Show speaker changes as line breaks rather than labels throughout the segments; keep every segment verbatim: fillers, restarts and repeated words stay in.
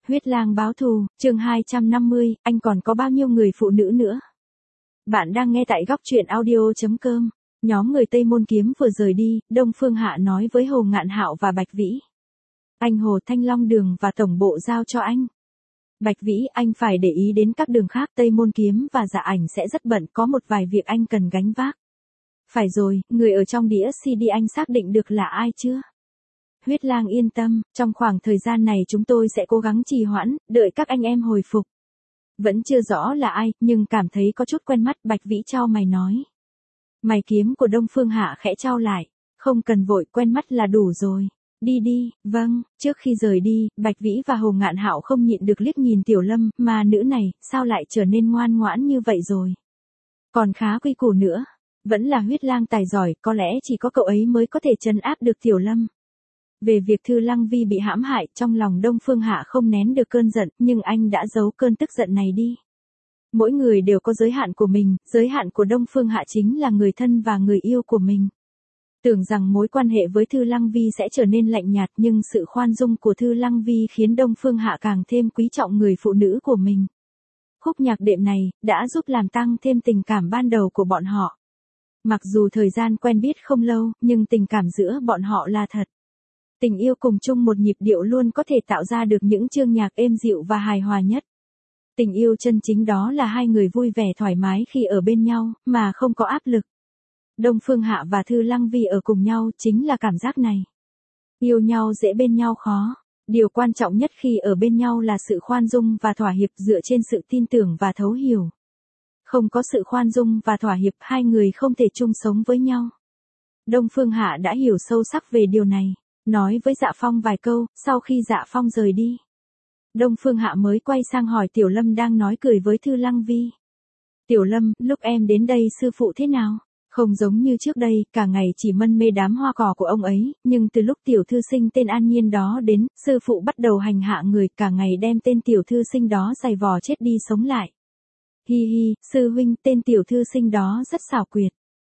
Huyết lang báo thù, chương hai trăm năm mươi, anh còn có bao nhiêu người phụ nữ nữa? Bạn đang nghe tại góc truyện audio chấm com. Nhóm người Tây Môn Kiếm vừa rời đi, Đông Phương Hạ nói với Hồ Ngạn Hạo và Bạch Vĩ. Anh Hồ, Thanh Long Đường và tổng bộ giao cho anh. Bạch Vĩ, anh phải để ý đến các đường khác, Tây Môn Kiếm và Dạ Ảnh sẽ rất bận, có một vài việc anh cần gánh vác. Phải rồi, người ở trong đĩa xê đê anh xác định được là ai chưa? Huyết lang yên tâm, trong khoảng thời gian này chúng tôi sẽ cố gắng trì hoãn, đợi các anh em hồi phục. Vẫn chưa rõ là ai, nhưng cảm thấy có chút quen mắt, Bạch Vĩ chau mày nói. Mày kiếm của Đông Phương Hạ khẽ chau lại, không cần vội, quen mắt là đủ rồi. Đi đi, vâng, trước khi rời đi, Bạch Vĩ và Hồ Ngạn Hạo không nhịn được liếc nhìn Tiểu Lâm, mà nữ này, sao lại trở nên ngoan ngoãn như vậy rồi? Còn khá quy củ nữa, vẫn là huyết lang tài giỏi, có lẽ chỉ có cậu ấy mới có thể trấn áp được Tiểu Lâm. Về việc Thư Lăng Vi bị hãm hại, trong lòng Đông Phương Hạ không nén được cơn giận, nhưng anh đã giấu cơn tức giận này đi. Mỗi người đều có giới hạn của mình, giới hạn của Đông Phương Hạ chính là người thân và người yêu của mình. Tưởng rằng mối quan hệ với Thư Lăng Vi sẽ trở nên lạnh nhạt, nhưng sự khoan dung của Thư Lăng Vi khiến Đông Phương Hạ càng thêm quý trọng người phụ nữ của mình. Khúc nhạc đệm này đã giúp làm tăng thêm tình cảm ban đầu của bọn họ. Mặc dù thời gian quen biết không lâu, nhưng tình cảm giữa bọn họ là thật. Tình yêu cùng chung một nhịp điệu luôn có thể tạo ra được những chương nhạc êm dịu và hài hòa nhất. Tình yêu chân chính đó là hai người vui vẻ thoải mái khi ở bên nhau, mà không có áp lực. Đông Phương Hạ và Thư Lăng Vi ở cùng nhau chính là cảm giác này. Yêu nhau dễ, bên nhau khó. Điều quan trọng nhất khi ở bên nhau là sự khoan dung và thỏa hiệp dựa trên sự tin tưởng và thấu hiểu. Không có sự khoan dung và thỏa hiệp, hai người không thể chung sống với nhau. Đông Phương Hạ đã hiểu sâu sắc về điều này. Nói với Dạ Phong vài câu, sau khi Dạ Phong rời đi. Đông Phương Hạ mới quay sang hỏi Tiểu Lâm đang nói cười với Thư Lăng Vi. Tiểu Lâm, lúc em đến đây sư phụ thế nào? Không giống như trước đây, cả ngày chỉ mân mê đám hoa cỏ của ông ấy, nhưng từ lúc tiểu thư sinh tên An Nhiên đó đến, sư phụ bắt đầu hành hạ người, cả ngày đem tên tiểu thư sinh đó giày vò chết đi sống lại. Hi hi, sư huynh, tên tiểu thư sinh đó rất xảo quyệt.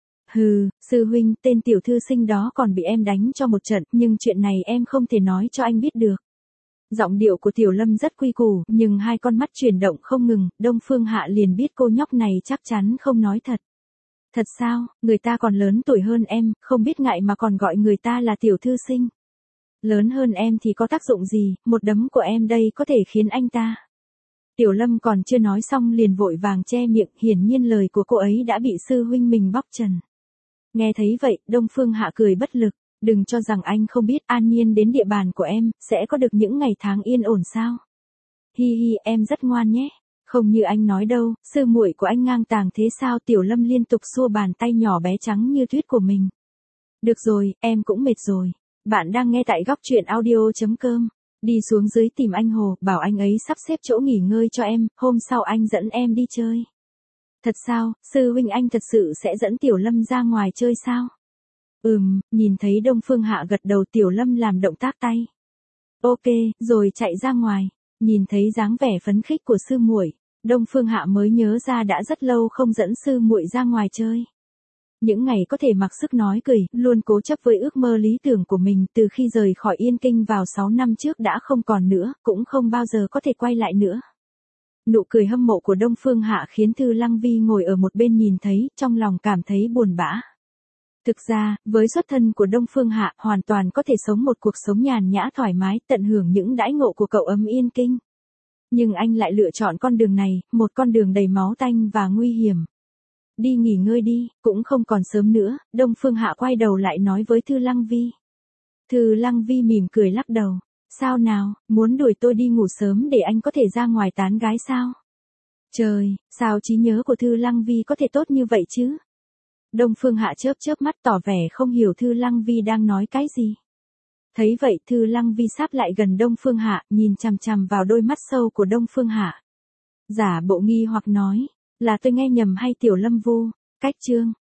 Hừ, sư huynh, tên tiểu thư sinh đó còn bị em đánh cho một trận, nhưng chuyện này em không thể nói cho anh biết được. Giọng điệu của Tiểu Lâm rất quy củ, nhưng hai con mắt chuyển động không ngừng, Đông Phương Hạ liền biết cô nhóc này chắc chắn không nói thật. Thật sao, người ta còn lớn tuổi hơn em, không biết ngại mà còn gọi người ta là tiểu thư sinh. Lớn hơn em thì có tác dụng gì, một đấm của em đây có thể khiến anh ta. Tiểu Lâm còn chưa nói xong liền vội vàng che miệng, hiển nhiên lời của cô ấy đã bị sư huynh mình bóc trần. Nghe thấy vậy, Đông Phương Hạ cười bất lực, đừng cho rằng anh không biết, An Nhiên đến địa bàn của em, sẽ có được những ngày tháng yên ổn sao. Hi hi, em rất ngoan nhé, không như anh nói đâu, sư muội của anh ngang tàng thế sao? Tiểu Lâm liên tục xua bàn tay nhỏ bé trắng như tuyết của mình. Được rồi, em cũng mệt rồi. Bạn đang nghe tại góc truyện audio chấm com. Đi xuống dưới tìm anh Hồ, bảo anh ấy sắp xếp chỗ nghỉ ngơi cho em, hôm sau anh dẫn em đi chơi. Thật sao, sư huynh anh thật sự sẽ dẫn Tiểu Lâm ra ngoài chơi sao? Ừm, nhìn thấy Đông Phương Hạ gật đầu, Tiểu Lâm làm động tác tay. Ok, rồi chạy ra ngoài. Nhìn thấy dáng vẻ phấn khích của sư muội, Đông Phương Hạ mới nhớ ra đã rất lâu không dẫn sư muội ra ngoài chơi. Những ngày có thể mặc sức nói cười, luôn cố chấp với ước mơ lý tưởng của mình, từ khi rời khỏi Yên Kinh vào sáu năm trước đã không còn nữa, cũng không bao giờ có thể quay lại nữa. Nụ cười hâm mộ của Đông Phương Hạ khiến Thư Lăng Vi ngồi ở một bên nhìn thấy, trong lòng cảm thấy buồn bã. Thực ra, với xuất thân của Đông Phương Hạ, hoàn toàn có thể sống một cuộc sống nhàn nhã thoải mái, tận hưởng những đãi ngộ của cậu ấm Yên Kinh. Nhưng anh lại lựa chọn con đường này, một con đường đầy máu tanh và nguy hiểm. Đi nghỉ ngơi đi, cũng không còn sớm nữa, Đông Phương Hạ quay đầu lại nói với Thư Lăng Vi. Thư Lăng Vi mỉm cười lắc đầu. Sao nào, muốn đuổi tôi đi ngủ sớm để anh có thể ra ngoài tán gái sao? Trời, sao trí nhớ của Thư Lăng Vi có thể tốt như vậy chứ? Đông Phương Hạ chớp chớp mắt tỏ vẻ không hiểu Thư Lăng Vi đang nói cái gì. Thấy vậy, Thư Lăng Vi sáp lại gần Đông Phương Hạ, nhìn chằm chằm vào đôi mắt sâu của Đông Phương Hạ. Giả bộ nghi hoặc nói, là tôi nghe nhầm hay Tiểu Lâm vu? Cách chương,